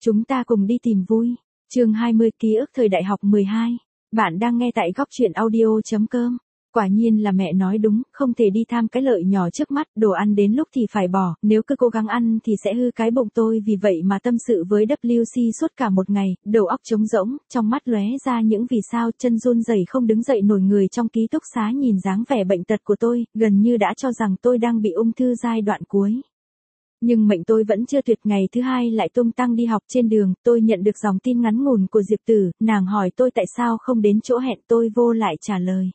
Chúng ta cùng đi tìm vui. Chương 20 ký ức thời đại học 12. Bạn đang nghe tại góc truyện audio.com. Quả nhiên là mẹ nói đúng, không thể đi tham cái lợi nhỏ trước mắt, đồ ăn đến lúc thì phải bỏ, nếu cứ cố gắng ăn thì sẽ hư cái bụng tôi, vì vậy mà tâm sự với WC suốt cả một ngày, đầu óc trống rỗng, trong mắt lóe ra những vì sao, chân run rẩy không đứng dậy nổi. Người trong ký túc xá nhìn dáng vẻ bệnh tật của tôi, gần như đã cho rằng tôi đang bị ung thư giai đoạn cuối. Nhưng mệnh tôi vẫn chưa tuyệt, ngày thứ hai lại tung tăng đi học. Trên đường, tôi nhận được dòng tin ngắn ngủn của Diệp Tử, nàng hỏi tôi tại sao không đến chỗ hẹn, tôi vô lại trả lời.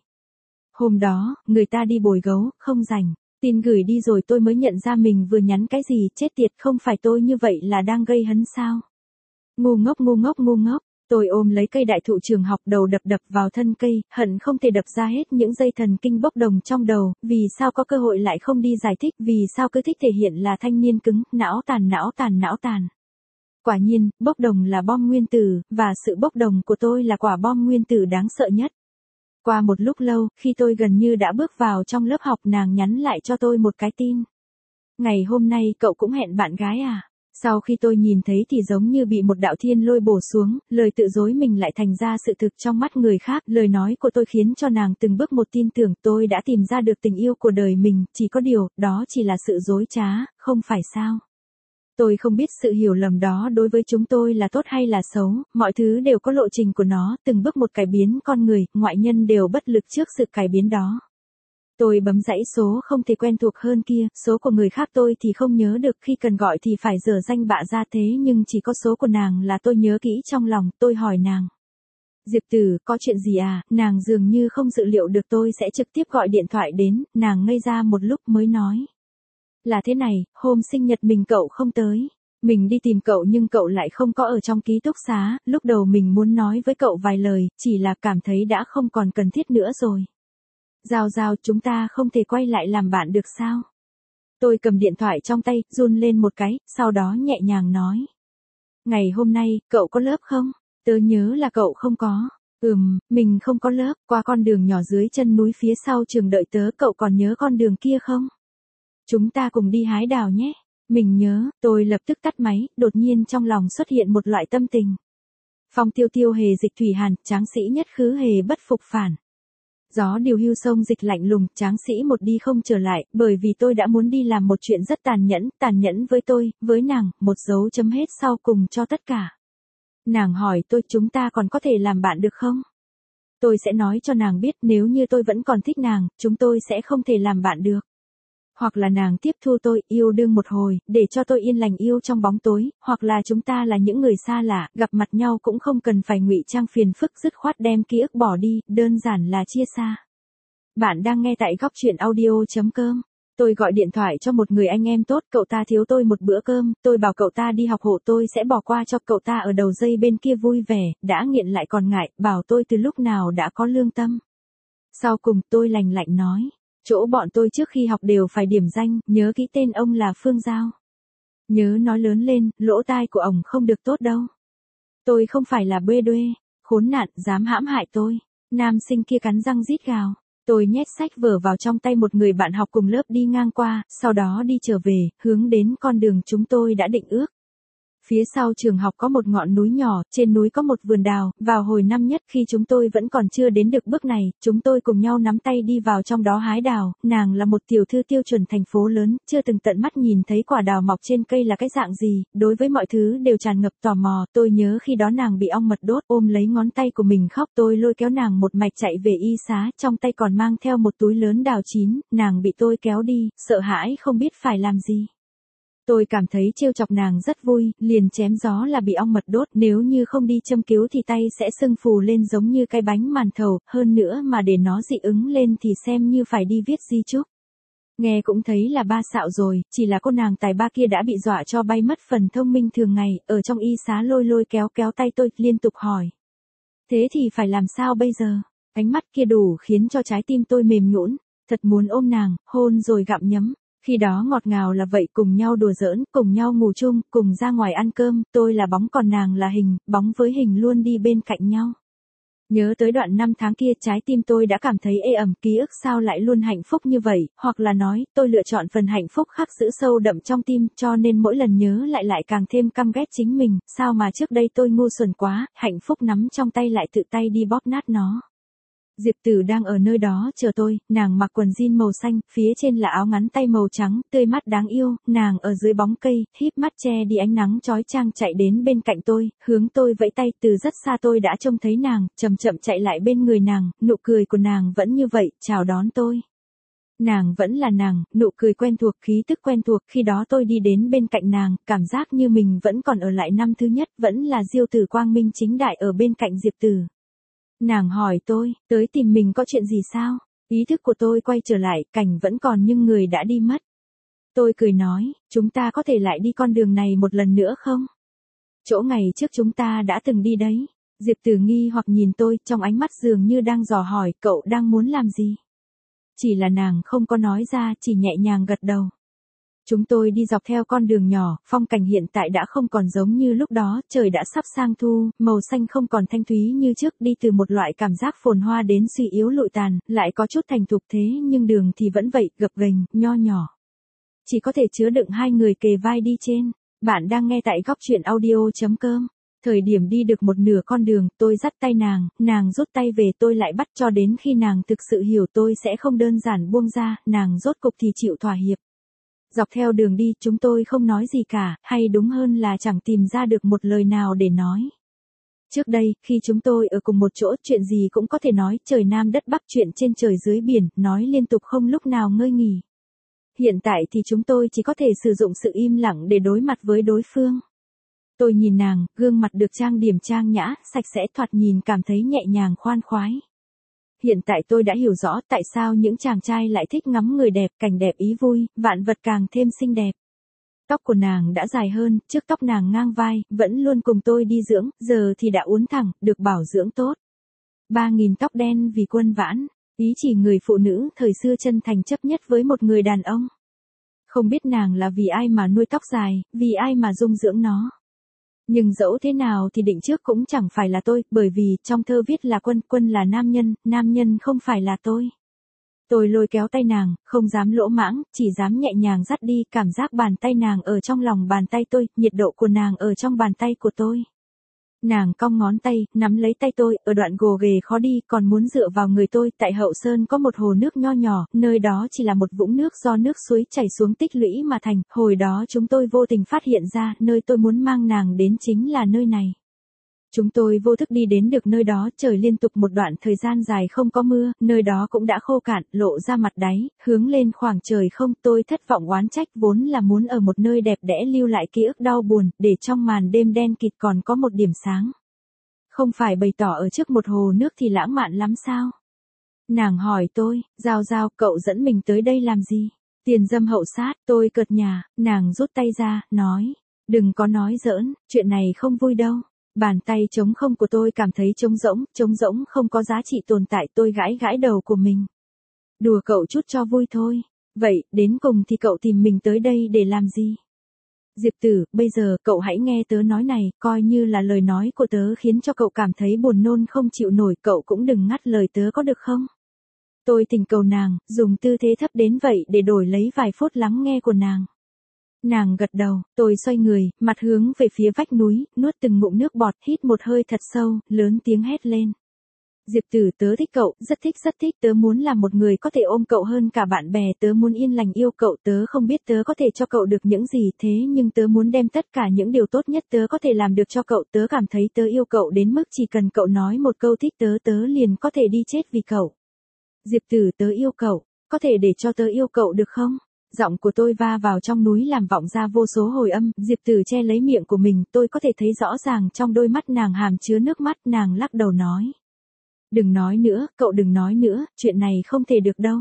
Hôm đó, người ta đi bồi gấu, không rảnh. Tin gửi đi rồi tôi mới nhận ra mình vừa nhắn cái gì, chết tiệt, không phải tôi như vậy là đang gây hấn sao? Ngu ngốc ngu ngốc ngu ngốc. Tôi ôm lấy cây đại thụ trường học, đầu đập đập vào thân cây, hận không thể đập ra hết những dây thần kinh bốc đồng trong đầu, vì sao có cơ hội lại không đi giải thích, vì sao cứ thích thể hiện là thanh niên cứng, não tàn não tàn não tàn. Quả nhiên, bốc đồng là bom nguyên tử, và sự bốc đồng của tôi là quả bom nguyên tử đáng sợ nhất. Qua một lúc lâu, khi tôi gần như đã bước vào trong lớp học, nàng nhắn lại cho tôi một cái tin. Ngày hôm nay cậu cũng hẹn bạn gái à? Sau khi tôi nhìn thấy thì giống như bị một đạo thiên lôi bổ xuống, lời tự dối mình lại thành ra sự thực trong mắt người khác. Lời nói của tôi khiến cho nàng từng bước một tin tưởng tôi đã tìm ra được tình yêu của đời mình, chỉ có điều, đó chỉ là sự dối trá, không phải sao? Tôi không biết sự hiểu lầm đó đối với chúng tôi là tốt hay là xấu, mọi thứ đều có lộ trình của nó, từng bước một cải biến con người, ngoại nhân đều bất lực trước sự cải biến đó. Tôi bấm dãy số không thể quen thuộc hơn kia, số của người khác tôi thì không nhớ được, khi cần gọi thì phải dở danh bạ ra, thế nhưng chỉ có số của nàng là tôi nhớ kỹ trong lòng. Tôi hỏi nàng. Diệp Tử, có chuyện gì à? Nàng dường như không dự liệu được tôi sẽ trực tiếp gọi điện thoại đến, nàng ngây ra một lúc mới nói. Là thế này, hôm sinh nhật mình cậu không tới. Mình đi tìm cậu nhưng cậu lại không có ở trong ký túc xá, lúc đầu mình muốn nói với cậu vài lời, chỉ là cảm thấy đã không còn cần thiết nữa rồi. Giao Giao, chúng ta không thể quay lại làm bạn được sao? Tôi cầm điện thoại trong tay, run lên một cái, sau đó nhẹ nhàng nói. Ngày hôm nay, cậu có lớp không? Tớ nhớ là cậu không có. Mình không có lớp, qua con đường nhỏ dưới chân núi phía sau trường đợi tớ, cậu còn nhớ con đường kia không? Chúng ta cùng đi hái đào nhé. Mình nhớ. Tôi lập tức tắt máy, đột nhiên trong lòng xuất hiện một loại tâm tình. Phong tiêu tiêu hề dịch thủy hàn, tráng sĩ nhất khứ hề bất phục phản. Gió điều hưu sông dịch lạnh lùng, tráng sĩ một đi không trở lại, bởi vì tôi đã muốn đi làm một chuyện rất tàn nhẫn với tôi, với nàng, một dấu chấm hết sau cùng cho tất cả. Nàng hỏi tôi, chúng ta còn có thể làm bạn được không? Tôi sẽ nói cho nàng biết, nếu như tôi vẫn còn thích nàng, chúng tôi sẽ không thể làm bạn được. Hoặc là nàng tiếp thu tôi, yêu đương một hồi, để cho tôi yên lành yêu trong bóng tối, hoặc là chúng ta là những người xa lạ, gặp mặt nhau cũng không cần phải ngụy trang phiền phức, dứt khoát đem ký ức bỏ đi, đơn giản là chia xa. Bạn đang nghe tại góc truyện audio.com. Tôi gọi điện thoại cho một người anh em tốt, cậu ta thiếu tôi một bữa cơm, tôi bảo cậu ta đi học hộ, tôi sẽ bỏ qua cho cậu ta. Ở đầu dây bên kia vui vẻ, đã nghiện lại còn ngại, bảo tôi từ lúc nào đã có lương tâm. Sau cùng tôi lành lạnh nói. Chỗ bọn tôi trước khi học đều phải điểm danh, nhớ kỹ tên ông là Phương Giao. Nhớ nói lớn lên, lỗ tai của ổng không được tốt đâu. Tôi không phải là bê đuê, khốn nạn, dám hãm hại tôi. Nam sinh kia cắn răng rít gào. Tôi nhét sách vở vào trong tay một người bạn học cùng lớp đi ngang qua, sau đó đi trở về, hướng đến con đường chúng tôi đã định ước. Phía sau trường học có một ngọn núi nhỏ, trên núi có một vườn đào, vào hồi năm nhất khi chúng tôi vẫn còn chưa đến được bước này, chúng tôi cùng nhau nắm tay đi vào trong đó hái đào. Nàng là một tiểu thư tiêu chuẩn thành phố lớn, chưa từng tận mắt nhìn thấy quả đào mọc trên cây là cái dạng gì, đối với mọi thứ đều tràn ngập tò mò. Tôi nhớ khi đó nàng bị ong mật đốt, ôm lấy ngón tay của mình khóc, tôi lôi kéo nàng một mạch chạy về y xá, trong tay còn mang theo một túi lớn đào chín, nàng bị tôi kéo đi, sợ hãi không biết phải làm gì. Tôi cảm thấy trêu chọc nàng rất vui, liền chém gió là bị ong mật đốt, nếu như không đi châm cứu thì tay sẽ sưng phù lên giống như cái bánh màn thầu, hơn nữa mà để nó dị ứng lên thì xem như phải đi viết di chúc. Nghe cũng thấy là ba xạo rồi, chỉ là cô nàng tài ba kia đã bị dọa cho bay mất phần thông minh thường ngày, ở trong y xá lôi lôi kéo kéo tay tôi, liên tục hỏi. Thế thì phải làm sao bây giờ? Ánh mắt kia đủ khiến cho trái tim tôi mềm nhũn, thật muốn ôm nàng, hôn rồi gặm nhấm. Khi đó ngọt ngào là vậy, cùng nhau đùa giỡn, cùng nhau ngủ chung, cùng ra ngoài ăn cơm, tôi là bóng còn nàng là hình, bóng với hình luôn đi bên cạnh nhau. Nhớ tới đoạn năm tháng kia trái tim tôi đã cảm thấy ê ẩm, ký ức sao lại luôn hạnh phúc như vậy, hoặc là nói, tôi lựa chọn phần hạnh phúc khắc giữ sâu đậm trong tim, cho nên mỗi lần nhớ lại càng thêm căm ghét chính mình, sao mà trước đây tôi ngu xuẩn quá, hạnh phúc nắm trong tay lại tự tay đi bóp nát nó. Diệp Tử đang ở nơi đó chờ tôi, nàng mặc quần jean màu xanh, phía trên là áo ngắn tay màu trắng, tươi mắt đáng yêu, nàng ở dưới bóng cây, híp mắt che đi ánh nắng chói chang chạy đến bên cạnh tôi, hướng tôi vẫy tay, từ rất xa tôi đã trông thấy nàng, chậm chậm chạy lại bên người nàng, nụ cười của nàng vẫn như vậy, chào đón tôi. Nàng vẫn là nàng, nụ cười quen thuộc, khí tức quen thuộc, khi đó tôi đi đến bên cạnh nàng, cảm giác như mình vẫn còn ở lại năm thứ nhất, vẫn là Diêu Tử quang minh chính đại ở bên cạnh Diệp Tử. Nàng hỏi tôi, tới tìm mình có chuyện gì sao? Ý thức của tôi quay trở lại, cảnh vẫn còn nhưng người đã đi mất. Tôi cười nói, chúng ta có thể lại đi con đường này một lần nữa không? Chỗ ngày trước chúng ta đã từng đi đấy. Diệp Tử nghi hoặc nhìn tôi, trong ánh mắt dường như đang dò hỏi, cậu đang muốn làm gì? Chỉ là nàng không có nói ra, chỉ nhẹ nhàng gật đầu. Chúng tôi đi dọc theo con đường nhỏ, phong cảnh hiện tại đã không còn giống như lúc đó, trời đã sắp sang thu, màu xanh không còn thanh thúy như trước, đi từ một loại cảm giác phồn hoa đến suy yếu lụi tàn, lại có chút thành thục thế nhưng đường thì vẫn vậy, gập ghềnh, nho nhỏ. Chỉ có thể chứa đựng hai người kề vai đi trên. Bạn đang nghe tại góc truyện audio.com. Thời điểm đi được một nửa con đường, tôi dắt tay nàng rút tay về, tôi lại bắt cho đến khi nàng thực sự hiểu tôi sẽ không đơn giản buông ra, nàng rốt cục thì chịu thỏa hiệp. Dọc theo đường đi, chúng tôi không nói gì cả, hay đúng hơn là chẳng tìm ra được một lời nào để nói. Trước đây, khi chúng tôi ở cùng một chỗ, chuyện gì cũng có thể nói, trời Nam đất Bắc, chuyện trên trời dưới biển, nói liên tục không lúc nào ngơi nghỉ. Hiện tại thì chúng tôi chỉ có thể sử dụng sự im lặng để đối mặt với đối phương. Tôi nhìn nàng, gương mặt được trang điểm trang nhã, sạch sẽ, thoạt nhìn cảm thấy nhẹ nhàng khoan khoái. Hiện tại tôi đã hiểu rõ tại sao những chàng trai lại thích ngắm người đẹp, cảnh đẹp ý vui, vạn vật càng thêm xinh đẹp. Tóc của nàng đã dài hơn, trước tóc nàng ngang vai, vẫn luôn cùng tôi đi dưỡng, giờ thì đã uốn thẳng, được bảo dưỡng tốt. 3.000 tóc đen vì quân vãn, ý chỉ người phụ nữ thời xưa chân thành chấp nhất với một người đàn ông. Không biết nàng là vì ai mà nuôi tóc dài, vì ai mà dung dưỡng nó. Nhưng dẫu thế nào thì định trước cũng chẳng phải là tôi, bởi vì trong thơ viết là quân là nam nhân không phải là tôi. Tôi lôi kéo tay nàng, không dám lỗ mãng, chỉ dám nhẹ nhàng dắt đi, cảm giác bàn tay nàng ở trong lòng bàn tay tôi, nhiệt độ của nàng ở trong bàn tay của tôi. Nàng cong ngón tay, nắm lấy tay tôi, ở đoạn gồ ghề khó đi, còn muốn dựa vào người tôi, tại Hậu Sơn có một hồ nước nho nhỏ, nơi đó chỉ là một vũng nước do nước suối chảy xuống tích lũy mà thành, hồi đó chúng tôi vô tình phát hiện ra, nơi tôi muốn mang nàng đến chính là nơi này. Chúng tôi vô thức đi đến được nơi đó, trời liên tục một đoạn thời gian dài không có mưa, nơi đó cũng đã khô cạn, lộ ra mặt đáy, hướng lên khoảng trời không, tôi thất vọng oán trách, vốn là muốn ở một nơi đẹp đẽ lưu lại ký ức đau buồn, để trong màn đêm đen kịt còn có một điểm sáng. Không phải bày tỏ ở trước một hồ nước thì lãng mạn lắm sao? Nàng hỏi tôi, Giao, cậu dẫn mình tới đây làm gì? Tiền dâm hậu sát, tôi cợt nhả, nàng rút tay ra, nói, đừng có nói giỡn, chuyện này không vui đâu. Bàn tay trống không của tôi cảm thấy trống rỗng không có giá trị tồn tại, tôi gãi đầu của mình. Đùa cậu chút cho vui thôi. Vậy, đến cùng thì cậu tìm mình tới đây để làm gì? Diệp Tử, bây giờ cậu hãy nghe tớ nói này, coi như là lời nói của tớ khiến cho cậu cảm thấy buồn nôn không chịu nổi, cậu cũng đừng ngắt lời tớ có được không? Tôi thỉnh cầu nàng, dùng tư thế thấp đến vậy để đổi lấy vài phút lắng nghe của nàng. Nàng gật đầu, tôi xoay người, mặt hướng về phía vách núi, nuốt từng ngụm nước bọt, hít một hơi thật sâu, lớn tiếng hét lên. Diệp Tử, tớ thích cậu, rất thích, tớ muốn là một người có thể ôm cậu hơn cả bạn bè, tớ muốn yên lành yêu cậu, tớ không biết tớ có thể cho cậu được những gì, thế nhưng tớ muốn đem tất cả những điều tốt nhất tớ có thể làm được cho cậu, tớ cảm thấy tớ yêu cậu đến mức chỉ cần cậu nói một câu thích tớ liền có thể đi chết vì cậu. Diệp Tử, tớ yêu cậu, có thể để cho tớ yêu cậu được không? Giọng của tôi va vào trong núi làm vọng ra vô số hồi âm, Diệp Tử che lấy miệng của mình, tôi có thể thấy rõ ràng trong đôi mắt nàng hàm chứa nước mắt, nàng lắc đầu nói. Đừng nói nữa, cậu đừng nói nữa, chuyện này không thể được đâu.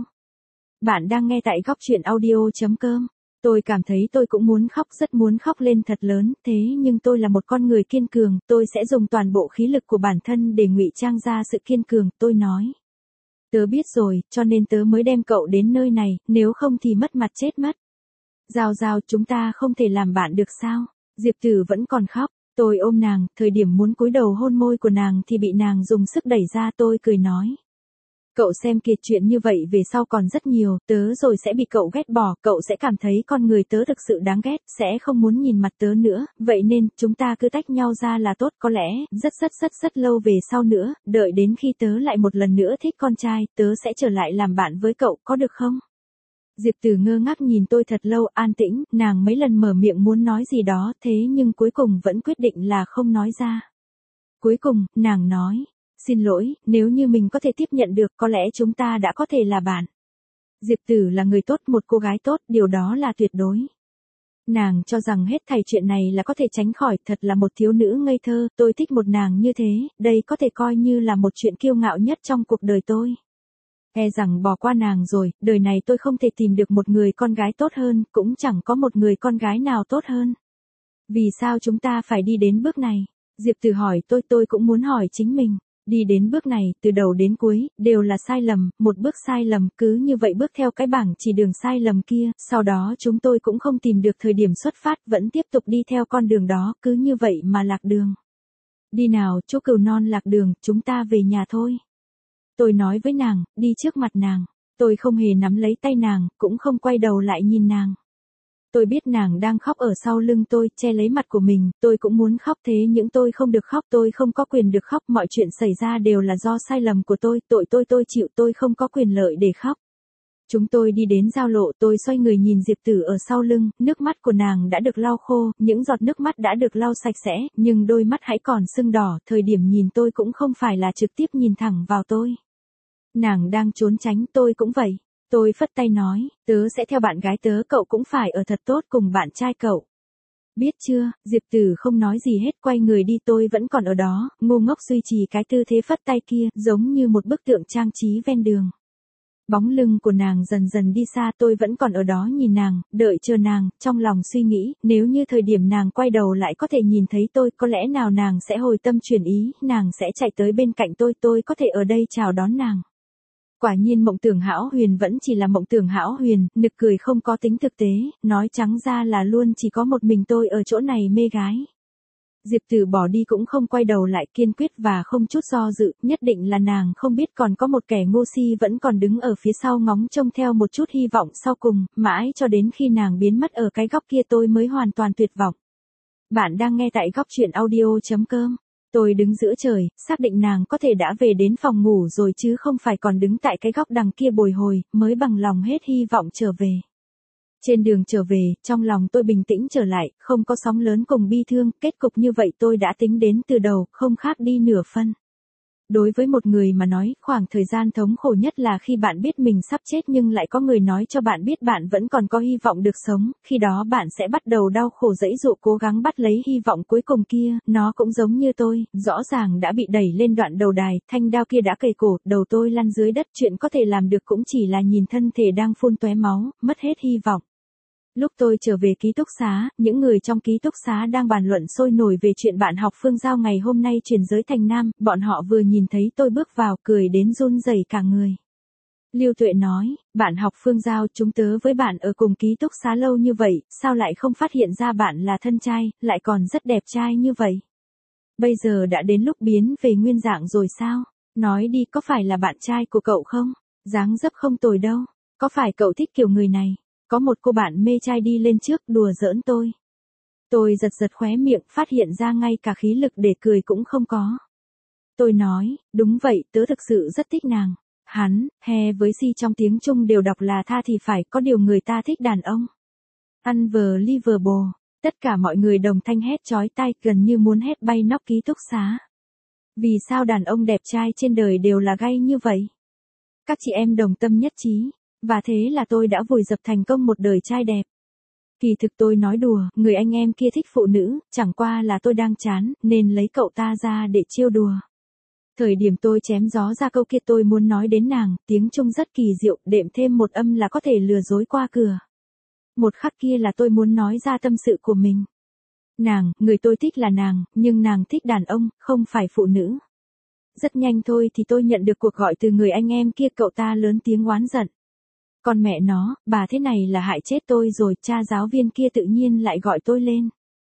Bạn đang nghe tại góc truyện audio.com. Tôi cảm thấy tôi cũng muốn khóc, rất muốn khóc lên thật lớn, thế nhưng tôi là một con người kiên cường, tôi sẽ dùng toàn bộ khí lực của bản thân để ngụy trang ra sự kiên cường, tôi nói. Tớ biết rồi, cho nên tớ mới đem cậu đến nơi này, nếu không thì mất mặt chết mất. Giao, chúng ta không thể làm bạn được sao? Diệp Tử vẫn còn khóc. Tôi ôm nàng, thời điểm muốn cúi đầu hôn môi của nàng thì bị nàng dùng sức đẩy ra, tôi cười nói. Cậu xem kìa, chuyện như vậy về sau còn rất nhiều, tớ rồi sẽ bị cậu ghét bỏ, cậu sẽ cảm thấy con người tớ thực sự đáng ghét, sẽ không muốn nhìn mặt tớ nữa, vậy nên, chúng ta cứ tách nhau ra là tốt, có lẽ, rất lâu về sau nữa, đợi đến khi tớ lại một lần nữa thích con trai, tớ sẽ trở lại làm bạn với cậu, có được không? Diệp Tử ngơ ngác nhìn tôi thật lâu, an tĩnh, nàng mấy lần mở miệng muốn nói gì đó, thế nhưng cuối cùng vẫn quyết định là không nói ra. Cuối cùng, nàng nói. Xin lỗi, nếu như mình có thể tiếp nhận được, có lẽ chúng ta đã có thể là bạn. Diệp Tử là người tốt, một cô gái tốt, điều đó là tuyệt đối. Nàng cho rằng hết thảy chuyện này là có thể tránh khỏi, thật là một thiếu nữ ngây thơ, tôi thích một nàng như thế, đây có thể coi như là một chuyện kiêu ngạo nhất trong cuộc đời tôi. E rằng bỏ qua nàng rồi, đời này tôi không thể tìm được một người con gái tốt hơn, cũng chẳng có một người con gái nào tốt hơn. Vì sao chúng ta phải đi đến bước này? Diệp Tử hỏi tôi cũng muốn hỏi chính mình. Đi đến bước này, từ đầu đến cuối, đều là sai lầm, một bước sai lầm, cứ như vậy bước theo cái bảng chỉ đường sai lầm kia, sau đó chúng tôi cũng không tìm được thời điểm xuất phát, vẫn tiếp tục đi theo con đường đó, cứ như vậy mà lạc đường. Đi nào, chú cừu non lạc đường, chúng ta về nhà thôi. Tôi nói với nàng, đi trước mặt nàng, tôi không hề nắm lấy tay nàng, cũng không quay đầu lại nhìn nàng. Tôi biết nàng đang khóc ở sau lưng tôi, che lấy mặt của mình, tôi cũng muốn khóc thế nhưng tôi không được khóc, tôi không có quyền được khóc, mọi chuyện xảy ra đều là do sai lầm của tôi, tôi chịu, tôi không có quyền lợi để khóc. Chúng tôi đi đến giao lộ, tôi xoay người nhìn Diệp Tử ở sau lưng, nước mắt của nàng đã được lau khô, những giọt nước mắt đã được lau sạch sẽ, nhưng đôi mắt hãy còn sưng đỏ, thời điểm nhìn tôi cũng không phải là trực tiếp nhìn thẳng vào tôi. Nàng đang trốn tránh, tôi cũng vậy. Tôi phất tay nói, tớ sẽ theo bạn gái tớ, cậu cũng phải ở thật tốt cùng bạn trai cậu. Biết chưa, Diệp Tử không nói gì hết, quay người đi, tôi vẫn còn ở đó, ngu ngốc duy trì cái tư thế phất tay kia, giống như một bức tượng trang trí ven đường. Bóng lưng của nàng dần dần đi xa, tôi vẫn còn ở đó nhìn nàng, đợi chờ nàng, trong lòng suy nghĩ, nếu như thời điểm nàng quay đầu lại có thể nhìn thấy tôi, có lẽ nào nàng sẽ hồi tâm chuyển ý, nàng sẽ chạy tới bên cạnh tôi có thể ở đây chào đón nàng. Quả nhiên mộng tưởng hão huyền vẫn chỉ là mộng tưởng hão huyền, nực cười không có tính thực tế, nói trắng ra là luôn chỉ có một mình tôi ở chỗ này mê gái. Diệp Tử bỏ đi cũng không quay đầu lại, kiên quyết và không chút do dự, nhất định là nàng không biết còn có một kẻ ngu si vẫn còn đứng ở phía sau ngóng trông theo một chút hy vọng sau cùng, mãi cho đến khi nàng biến mất ở cái góc kia tôi mới hoàn toàn tuyệt vọng. Bạn đang nghe tại góc truyện audio.com. Tôi đứng giữa trời, xác định nàng có thể đã về đến phòng ngủ rồi chứ không phải còn đứng tại cái góc đằng kia bồi hồi, mới bằng lòng hết hy vọng trở về. Trên đường trở về, trong lòng tôi bình tĩnh trở lại, không có sóng lớn cùng bi thương, kết cục như vậy tôi đã tính đến từ đầu, không khác đi nửa phân. Đối với một người mà nói, khoảng thời gian thống khổ nhất là khi bạn biết mình sắp chết nhưng lại có người nói cho bạn biết bạn vẫn còn có hy vọng được sống, khi đó bạn sẽ bắt đầu đau khổ giãy giụa cố gắng bắt lấy hy vọng cuối cùng kia, nó cũng giống như tôi, rõ ràng đã bị đẩy lên đoạn đầu đài, thanh đao kia đã cầy cổ, đầu tôi lăn dưới đất, chuyện có thể làm được cũng chỉ là nhìn thân thể đang phun tóe máu, mất hết hy vọng. Lúc tôi trở về ký túc xá, những người trong ký túc xá đang bàn luận sôi nổi về chuyện bạn học Phương Giao ngày hôm nay chuyển giới thành nam, bọn họ vừa nhìn thấy tôi bước vào cười đến run rẩy cả người. Lưu Tuệ nói, bạn học Phương Giao, chúng tớ với bạn ở cùng ký túc xá lâu như vậy, sao lại không phát hiện ra bạn là thân trai, lại còn rất đẹp trai như vậy? Bây giờ đã đến lúc biến về nguyên dạng rồi sao? Nói đi, có phải là bạn trai của cậu không? Dáng dấp không tồi đâu, có phải cậu thích kiểu người này? Có một cô bạn mê trai đi lên trước đùa giỡn tôi. Tôi giật khóe miệng, phát hiện ra ngay cả khí lực để cười cũng không có. Tôi nói, đúng vậy, tớ thực sự rất thích nàng. Hắn, he với si trong tiếng Trung đều đọc là tha thì phải, có điều người ta thích đàn ông. Unbelievable, tất cả mọi người đồng thanh hét chói tai, gần như muốn hét bay nóc ký túc xá. Vì sao đàn ông đẹp trai trên đời đều là gay như vậy? Các chị em đồng tâm nhất trí. Và thế là tôi đã vùi dập thành công một đời trai đẹp. Kỳ thực tôi nói đùa, người anh em kia thích phụ nữ, chẳng qua là tôi đang chán, nên lấy cậu ta ra để trêu đùa. Thời điểm tôi chém gió ra câu kia tôi muốn nói đến nàng, tiếng Trung rất kỳ diệu, đệm thêm một âm là có thể lừa dối qua cửa. Một khắc kia là tôi muốn nói ra tâm sự của mình. Nàng, người tôi thích là nàng, nhưng nàng thích đàn ông, không phải phụ nữ. Rất nhanh thôi thì tôi nhận được cuộc gọi từ người anh em kia, cậu ta lớn tiếng oán giận. Con mẹ nó, bà thế này là hại chết tôi rồi, cha giáo viên kia tự nhiên lại gọi tôi lên.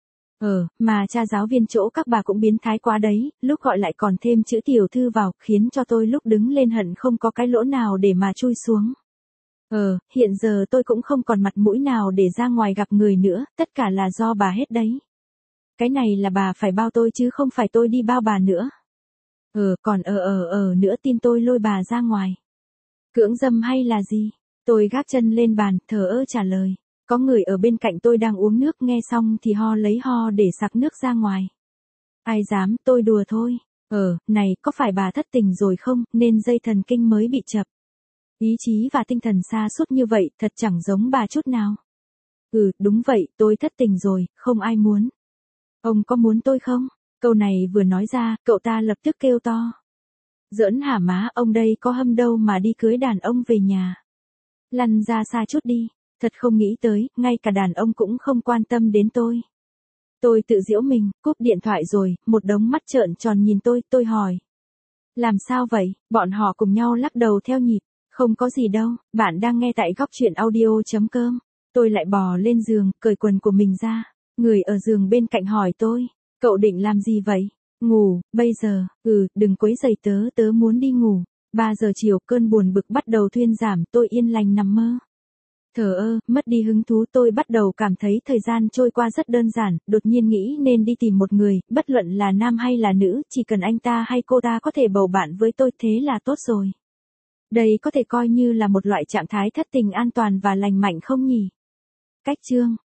Mà cha giáo viên chỗ các bà cũng biến thái quá đấy, lúc gọi lại còn thêm chữ tiểu thư vào, khiến cho tôi lúc đứng lên hận không có cái lỗ nào để mà chui xuống. Hiện giờ tôi cũng không còn mặt mũi nào để ra ngoài gặp người nữa, tất cả là do bà hết đấy. Cái này là bà phải bao tôi chứ không phải tôi đi bao bà nữa. Còn nữa tin tôi lôi bà ra ngoài. Cưỡng dâm hay là gì? Tôi gác chân lên bàn, thờ ơ trả lời. Có người ở bên cạnh tôi đang uống nước, nghe xong thì ho lấy ho để sặc nước ra ngoài. Ai dám, tôi đùa thôi. Này, có phải bà thất tình rồi không, nên dây thần kinh mới bị chập. Ý chí và tinh thần sa sút như vậy, thật chẳng giống bà chút nào. Đúng vậy, tôi thất tình rồi, không ai muốn. Ông có muốn tôi không? Câu này vừa nói ra, cậu ta lập tức kêu to. Giỡn hả má, ông đây có hâm đâu mà đi cưới đàn ông về nhà. Lăn ra xa chút đi, thật không nghĩ tới, ngay cả đàn ông cũng không quan tâm đến tôi. Tôi tự giễu mình, cúp điện thoại rồi, một đống mắt trợn tròn nhìn tôi hỏi. Làm sao vậy? Bọn họ cùng nhau lắc đầu theo nhịp. Không có gì đâu, bạn đang nghe tại góc truyện audio.com. Tôi lại bò lên giường, cởi quần của mình ra. Người ở giường bên cạnh hỏi tôi, cậu định làm gì vậy? Ngủ, bây giờ, đừng quấy rầy tớ muốn đi ngủ. 3 giờ chiều, cơn buồn bực bắt đầu thuyên giảm, tôi yên lành nằm mơ. Thờ ơ, mất đi hứng thú, tôi bắt đầu cảm thấy thời gian trôi qua rất đơn giản, đột nhiên nghĩ nên đi tìm một người, bất luận là nam hay là nữ, chỉ cần anh ta hay cô ta có thể bầu bạn với tôi, thế là tốt rồi. Đây có thể coi như là một loại trạng thái thất tình an toàn và lành mạnh không nhỉ? Cách chương